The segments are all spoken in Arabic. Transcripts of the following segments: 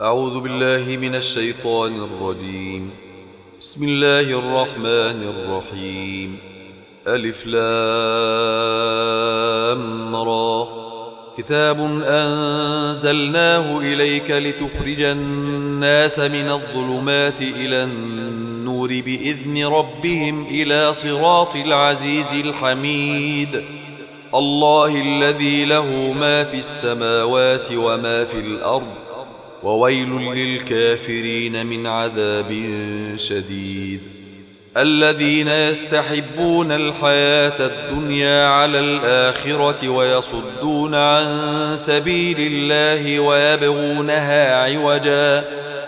أعوذ بالله من الشيطان الرجيم. بسم الله الرحمن الرحيم. ألف لام را. كتاب أنزلناه إليك لتخرج الناس من الظلمات إلى النور بإذن ربهم إلى صراط العزيز الحميد. الله الذي له ما في السماوات وما في الأرض، وويل للكافرين من عذاب شديد. الذين يستحبون الحياة الدنيا على الآخرة ويصدون عن سبيل الله ويبغونها عوجا،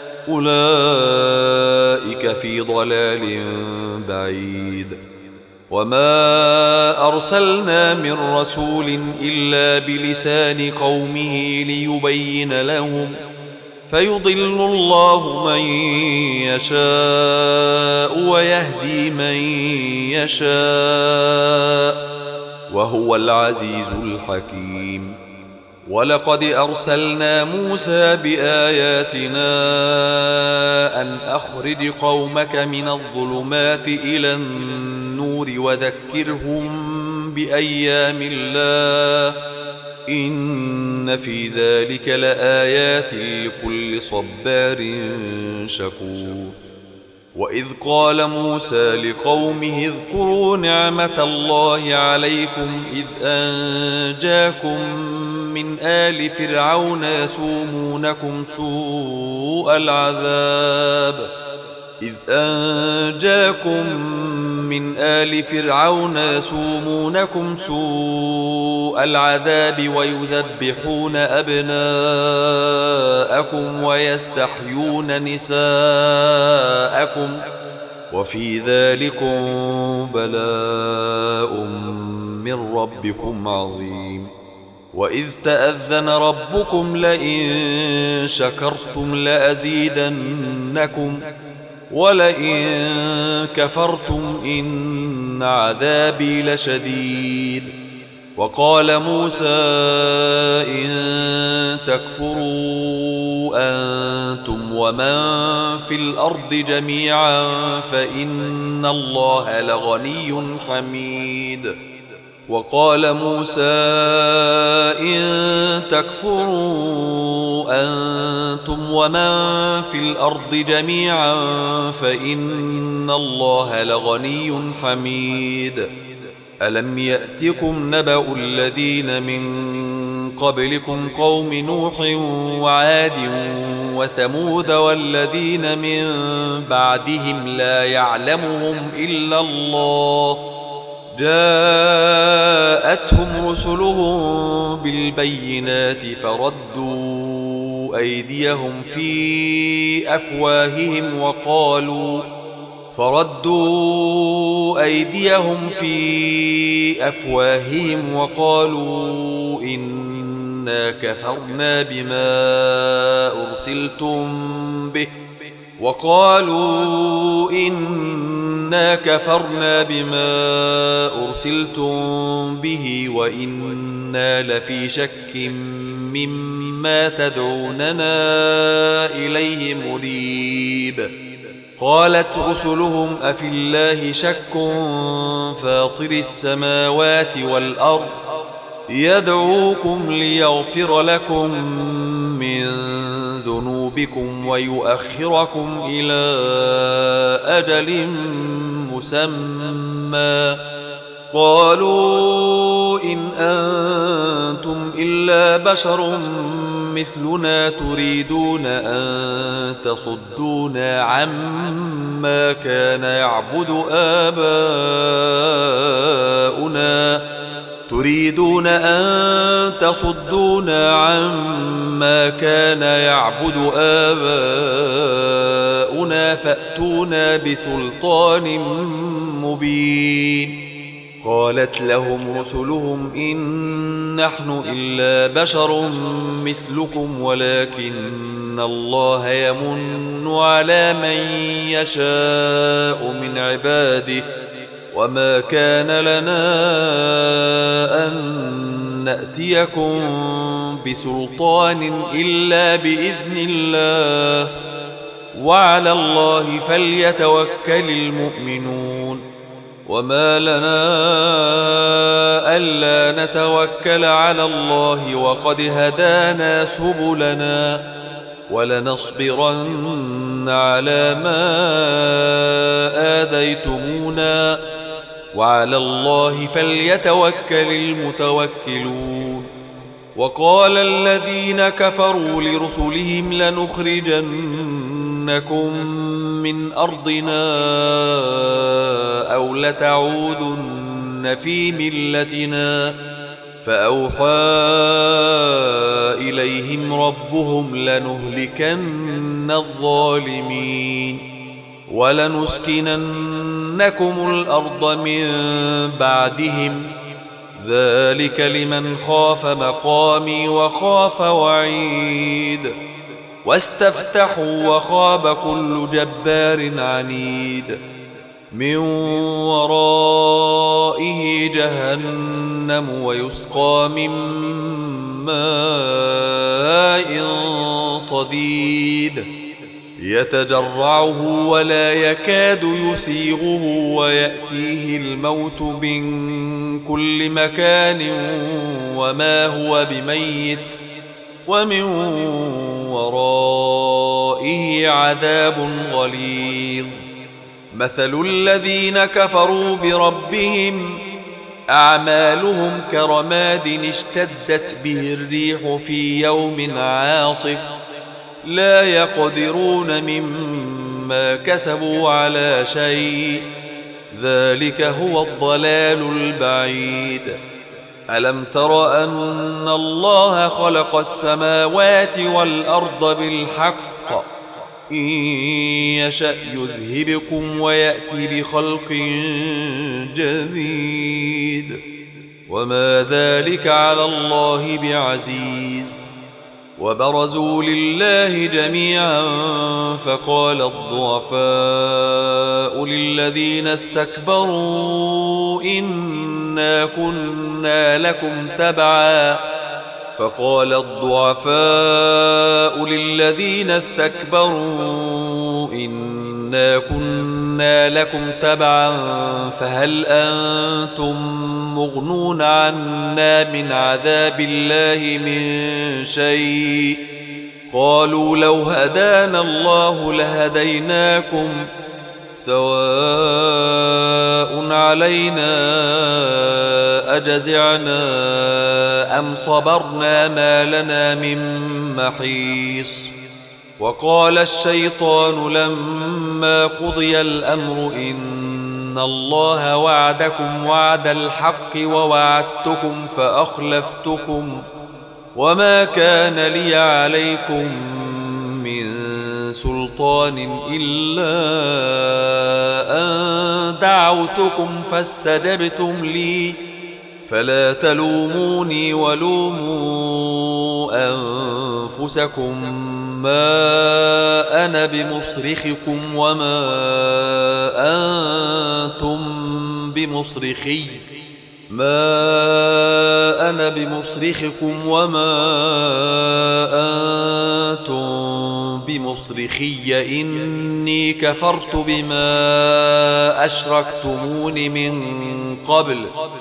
أولئك في ضلال بعيد. وما أرسلنا من رسول إلا بلسان قومه ليبين لهم، فيضل الله من يشاء ويهدي من يشاء، وهو العزيز الحكيم. ولقد أرسلنا موسى بآياتنا أن أخرج قومك من الظلمات إلى النور وذكرهم بأيام الله، إن في ذلك لآيات لكل صبار شكور. وإذ قال موسى لقومه اذكروا نعمة الله عليكم إذ أنجاكم من آل فرعون يسومونكم سوء العذاب ويذبحون أبناءكم ويستحيون نساءكم، وفي ذلكم بلاء من ربكم عظيم. وإذ تأذن ربكم لئن شكرتم لأزيدنكم ولئن كفرتم إن عذابي لشديد. وقال موسى إن تكفروا أنتم ومن في الأرض جميعا فإن الله لغني حميد. وقال موسى إن تكفروا أنتم ومن في الأرض جميعا فإن الله لغني حميد. ألم يأتكم نبأ الذين من قبلكم قوم نوح وعاد وثمود والذين من بعدهم لا يعلمهم إلا الله، جاءتهم رسلهم بالبينات فردوا أيديهم في أفواههم وقالوا إنا كفرنا بما أرسلتم به وإنا لفي شك مما تدعوننا إليه مريب. قالت رسلهم أفي الله شك فاطر السماوات والأرض يدعوكم ليغفر لكم من ذنوبكم ويؤخركم إلى أجل مسمى. قالوا إن أنتم إلا بشر مثلنا تريدون أن تصدونا عما كان يعبد آباؤنا فأتونا بسلطان مبين. قالت لهم رسلهم إن نحن إلا بشر مثلكم ولكن الله يمن على من يشاء من عباده، وما كان لنا أن نأتيكم بسلطان إلا بإذن الله وعلى الله فليتوكل المؤمنون وما لنا ألا نتوكل على الله وقد هدانا سبلنا ولنصبرن على ما آذيتمونا وعلى الله فليتوكل المتوكلون وقال الذين كفروا لرسلهم لنخرجنكم من أرضنا أو لتعودن في ملتنا فأوحى إليهم ربهم لنهلكن الظالمين ولنسكننكم الأرض من بعدهم ذلك لمن خاف مقامي وخاف وعيد واستفتحوا وخاب كل جبار عنيد من ورائه جهنم ويسقى من ماء صديد يتجرعه ولا يكاد يسيغه ويأتيه الموت من كل مكان وما هو بميت ومن ورائه عذاب غليظ مثل الذين كفروا بربهم أعمالهم كرماد اشتدت به الريح في يوم عاصف لا يقدرون مما كسبوا على شيء ذلك هو الضلال البعيد ألم تر أن الله خلق السماوات والأرض بالحق إن يشأ يذهبكم ويأتي بخلق جديد وما ذلك على الله بعزيز وبرزوا لله جميعا فقال الضعفاء للذين استكبروا إنا كنا لكم تبعا فهل أنتم مغنون عنا من عذاب الله من شيء قالوا لو هدانا الله لهديناكم سواء علينا أجزعنا أم صبرنا ما لنا من محيص وقال الشيطان لما قضي الأمر إن الله وعدكم وعد الحق ووعدتكم فأخلفتكم وما كان لي عليكم من سلطان إلا أن دعوتكم فاستجبتم لي فلا تلوموني ولوموا أنفسكم ما أنا بمصرخكم وما أنتم بمصرخي إني كفرت بما أشركتمون من قبل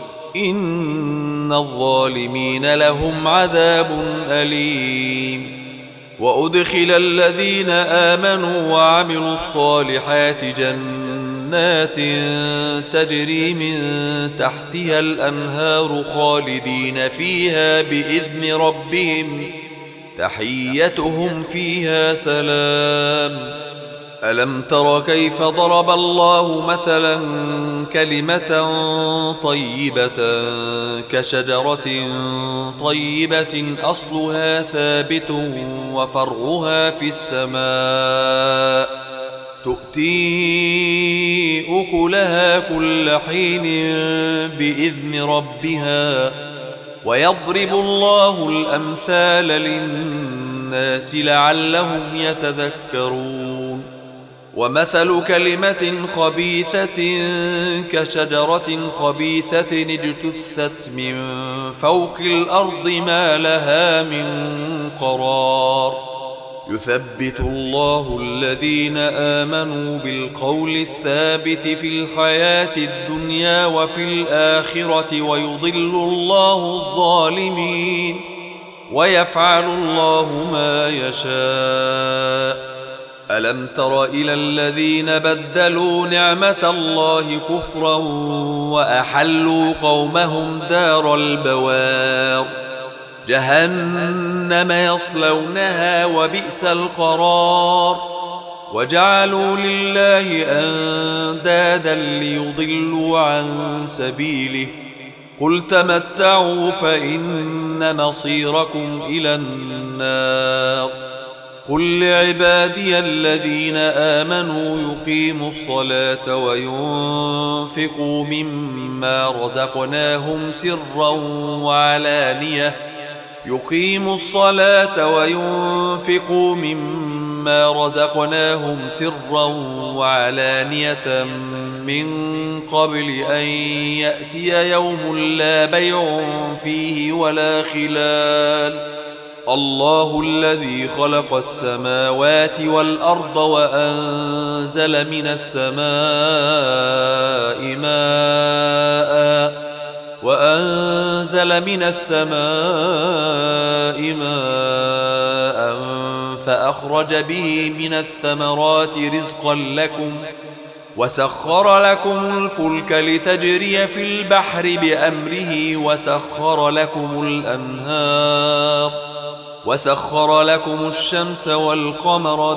إن الظالمين لهم عذاب أليم وأدخل الذين آمنوا وعملوا الصالحات جنات تجري من تحتها الأنهار خالدين فيها بإذن ربهم تحيتهم فيها سلام ألم تر كيف ضرب الله مثلا كلمة طيبة كشجرة طيبة أصلها ثابت وفرعها في السماء تؤتي أكلها كل حين بإذن ربها ويضرب الله الأمثال للناس لعلهم يتذكرون ومثل كلمة خبيثة كشجرة خبيثة اجتثت من فوق الأرض ما لها من قرار يثبت الله الذين آمنوا بالقول الثابت في الحياة الدنيا وفي الآخرة ويضل الله الظالمين ويفعل الله ما يشاء. ألم تر إلى الذين بدلوا نعمة الله كفرا وأحلوا قومهم دار البوار جهنم يصلونها وبئس القرار وجعلوا لله أندادا ليضلوا عن سبيله قل تمتعوا فإن مصيركم إلى النار قل لعبادي الذين آمنوا يقيموا الصلاة وينفقوا مما رزقناهم سرا وعلانية من قبل أن يأتي يوم لا بيع فيه ولا خلال الله الذي خلق السماوات والأرض وأنزل من السماء ماء فأخرج به من الثمرات رزقا لكم وسخر لكم الفلك لتجري في البحر بأمره وسخر لكم الشمس والقمر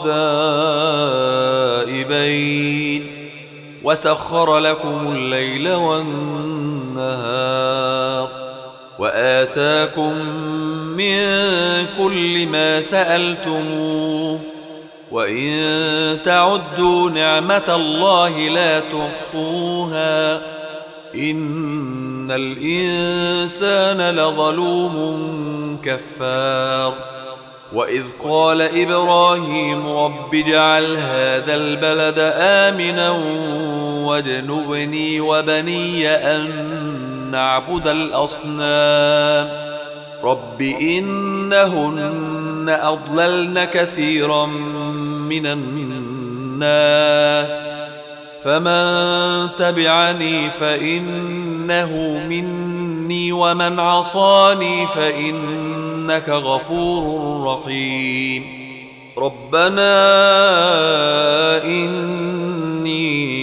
دائبين وسخر لكم الليل والنهار وآتاكم من كل ما سألتموه وإن تعدوا نعمة الله لا تحصوها إن الإنسان لظلوم كفار وإذ قال إبراهيم رب اجعل هذا البلد آمنا واجنبني وبني أن نعبد الأصنام رب إنهن أضللن كثيرا من الناس فمن تبعني فإنه مني ومن عصاني فإنك غفور رحيم ربنا إني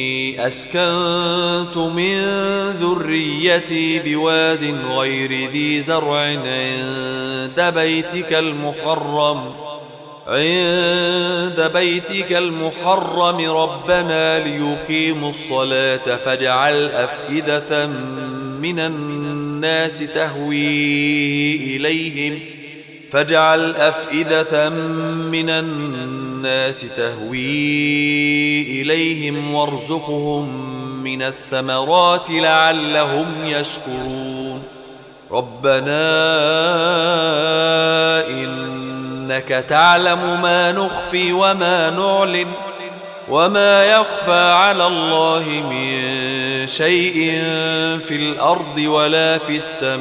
أسكنت من ذريتي بواد غير ذي زرع عند بيتك المحرم ربنا ليقيموا الصلاة فاجعل أفئدة من الناس تهوي إليهم وارزقهم من الثمرات لعلهم يشكرون ربنا إنك تعلم ما نخفي وما نعلن وما يخفى على الله من شيء في الأرض ولا في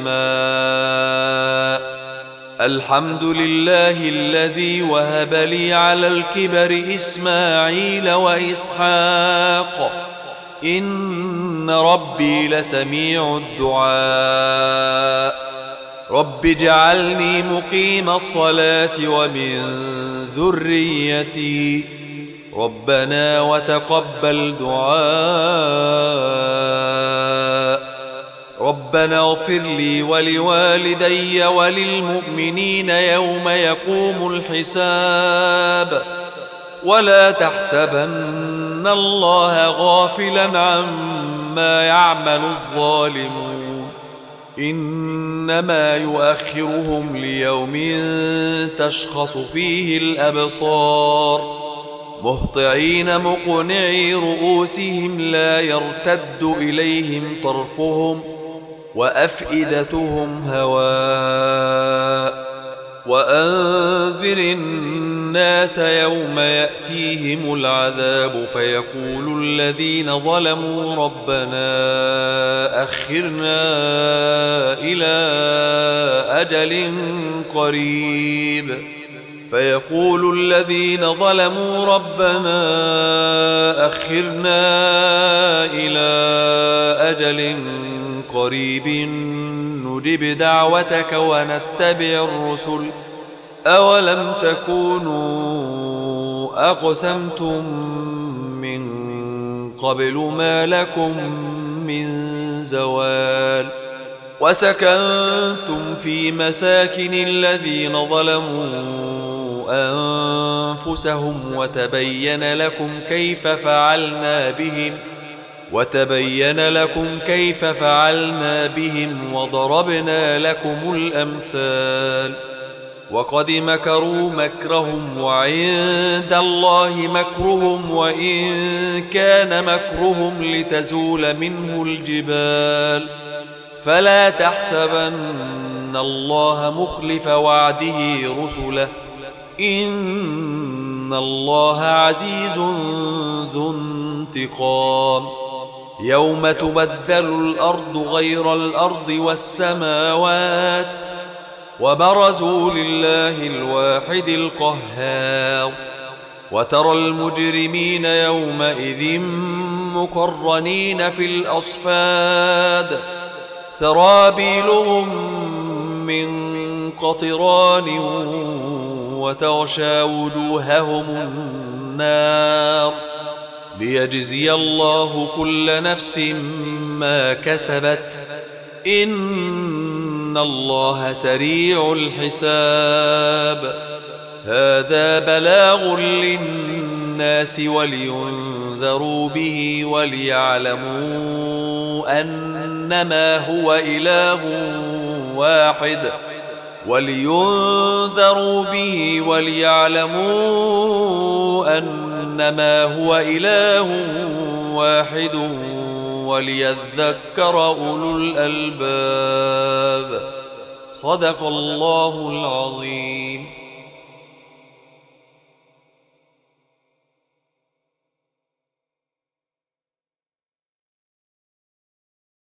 السماء الحمد لله الذي وهب لي على الكبر إسماعيل وإسحاق إن ربي لسميع الدعاء رب اجعلني مقيم الصلاة ومن ذريتي ربنا وتقبل دعاء ربنا اغفر لي ولوالدي وللمؤمنين يوم يقوم الحساب ولا تحسبن الله غافلا عما يعمل الظالمون إنما يؤخرهم ليوم تشخص فيه الأبصار مهطعين مقنعي رؤوسهم لا يرتد إليهم طرفهم وأفئدتهم هواء وأنذر الناس يوم يأتيهم العذاب فيقول الذين ظلموا ربنا أخرنا إلى أجل قريب فيقول الذين ظلموا ربنا أخرنا إلى أجل قريب نجب دعوتك ونتبع الرسل أولم تكونوا أقسمتم من قبل ما لكم من زوال وسكنتم في مساكن الذين ظلموا أنفسهم وتبين لكم كيف فعلنا بهم وضربنا لكم الأمثال وقد مكروا مكرهم وعند الله مكرهم وإن كان مكرهم لتزول منه الجبال فلا تحسبن الله مخلف وعده رسله إن الله عزيز ذو انتقام يوم تبدل الأرض غير الأرض والسماوات وبرزوا لله الواحد القهار وترى المجرمين يومئذ مقرنين في الأصفاد سرابيلهم من قطران وتغشى وجوههم النار ليجزي الله كل نفس ما كسبت إن الله سريع الحساب هذا بلاغ للناس ولينذروا به وليعلموا أنما هو إله واحد وليذكر أولو الألباب صدق الله العظيم.